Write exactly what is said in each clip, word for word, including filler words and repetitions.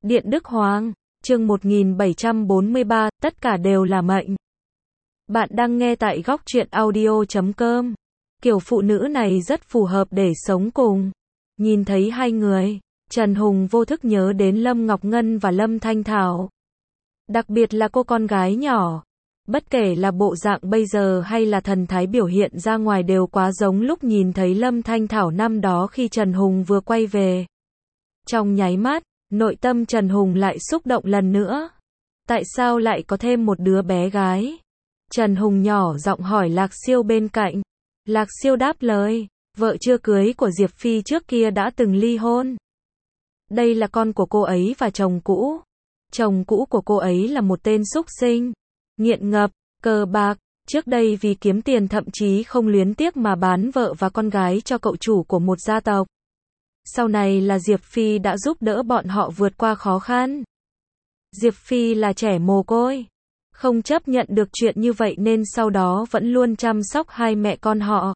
Điện Đức Hoàng, chương một nghìn bảy trăm bốn mươi ba, tất cả đều là mệnh. Bạn đang nghe tại góc truyện audio chấm com. Kiểu phụ nữ này rất phù hợp để sống cùng. Nhìn thấy hai người, Trần Hùng vô thức nhớ đến Lâm Ngọc Ngân và Lâm Thanh Thảo. Đặc biệt là cô con gái nhỏ. Bất kể là bộ dạng bây giờ hay là thần thái biểu hiện ra ngoài đều quá giống lúc nhìn thấy Lâm Thanh Thảo năm đó khi Trần Hùng vừa quay về. Trong nháy mắt, nội tâm Trần Hùng lại xúc động lần nữa. Tại sao lại có thêm một đứa bé gái? Trần Hùng nhỏ giọng hỏi Lạc Siêu bên cạnh. Lạc Siêu đáp lời, vợ chưa cưới của Diệp Phi trước kia đã từng ly hôn. Đây là con của cô ấy và chồng cũ. Chồng cũ của cô ấy là một tên súc sinh, nghiện ngập, cờ bạc, trước đây vì kiếm tiền thậm chí không luyến tiếc mà bán vợ và con gái cho cậu chủ của một gia tộc. Sau này là Diệp Phi đã giúp đỡ bọn họ vượt qua khó khăn. Diệp Phi là trẻ mồ côi, không chấp nhận được chuyện như vậy nên sau đó vẫn luôn chăm sóc hai mẹ con họ.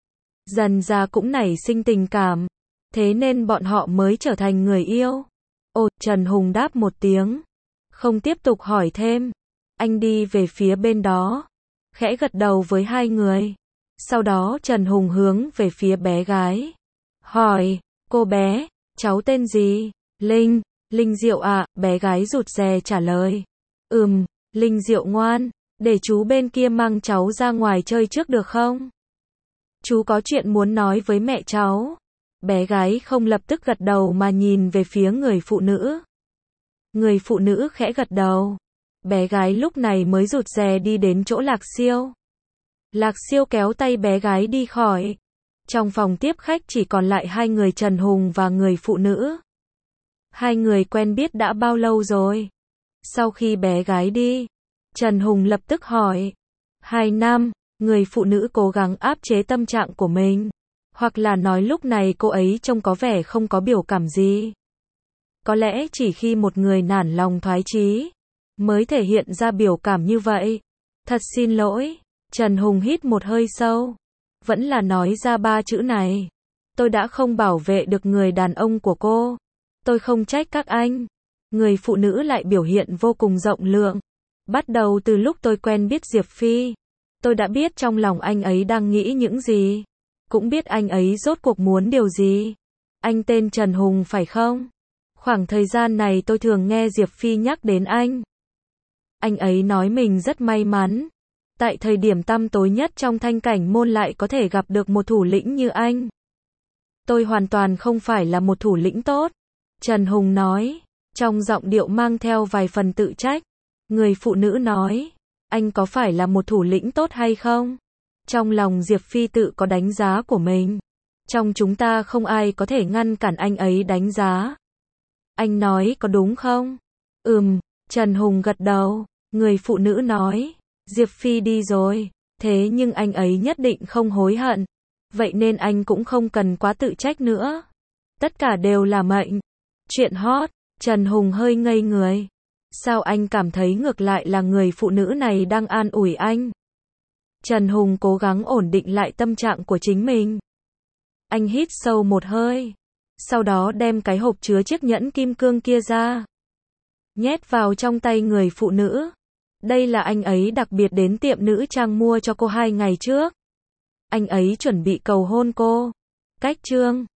Dần ra cũng nảy sinh tình cảm, thế nên bọn họ mới trở thành người yêu. Ồ, Trần Hùng đáp một tiếng, không tiếp tục hỏi thêm. Anh đi về phía bên đó, khẽ gật đầu với hai người. Sau đó Trần Hùng hướng về phía bé gái, hỏi, cô bé, cháu tên gì? Linh, Linh Diệu ạ, bé gái rụt rè trả lời. Ừm, Linh Diệu ngoan, để chú bên kia mang cháu ra ngoài chơi trước được không? Chú có chuyện muốn nói với mẹ cháu. Bé gái không lập tức gật đầu mà nhìn về phía người phụ nữ. Người phụ nữ khẽ gật đầu. Bé gái lúc này mới rụt rè đi đến chỗ Lạc Siêu. Lạc Siêu kéo tay bé gái đi khỏi. Trong phòng tiếp khách chỉ còn lại hai người Trần Hùng và người phụ nữ. Hai người quen biết đã bao lâu rồi? Sau khi bé gái đi, Trần Hùng lập tức hỏi. Hai năm, người phụ nữ cố gắng áp chế tâm trạng của mình. Hoặc là nói lúc này cô ấy trông có vẻ không có biểu cảm gì. Có lẽ chỉ khi một người nản lòng thoái chí mới thể hiện ra biểu cảm như vậy. Thật xin lỗi. Trần Hùng hít một hơi sâu, vẫn là nói ra ba chữ này. Tôi đã không bảo vệ được người đàn ông của cô. Tôi không trách các anh. Người phụ nữ lại biểu hiện vô cùng rộng lượng. Bắt đầu từ lúc tôi quen biết Diệp Phi, tôi đã biết trong lòng anh ấy đang nghĩ những gì. Cũng biết anh ấy rốt cuộc muốn điều gì. Anh tên Trần Hùng phải không? Khoảng thời gian này tôi thường nghe Diệp Phi nhắc đến anh. Anh ấy nói mình rất may mắn. Tại thời điểm tăm tối nhất trong thanh cảnh môn lại có thể gặp được một thủ lĩnh như anh. Tôi hoàn toàn không phải là một thủ lĩnh tốt. Trần Hùng nói, trong giọng điệu mang theo vài phần tự trách. Người phụ nữ nói, anh có phải là một thủ lĩnh tốt hay không? Trong lòng Diệp Phi tự có đánh giá của mình. Trong chúng ta không ai có thể ngăn cản anh ấy đánh giá. Anh nói có đúng không? Ừm, Trần Hùng gật đầu. Người phụ nữ nói, Diệp Phi đi rồi, thế nhưng anh ấy nhất định không hối hận. Vậy nên anh cũng không cần quá tự trách nữa. Tất cả đều là mệnh. Chuyện hot, Trần Hùng hơi ngây người. Sao anh cảm thấy ngược lại là người phụ nữ này đang an ủi anh? Trần Hùng cố gắng ổn định lại tâm trạng của chính mình. Anh hít sâu một hơi. Sau đó đem cái hộp chứa chiếc nhẫn kim cương kia ra. Nhét vào trong tay người phụ nữ. Đây là anh ấy đặc biệt đến tiệm nữ trang mua cho cô hai ngày trước. Anh ấy chuẩn bị cầu hôn cô. Cách chương.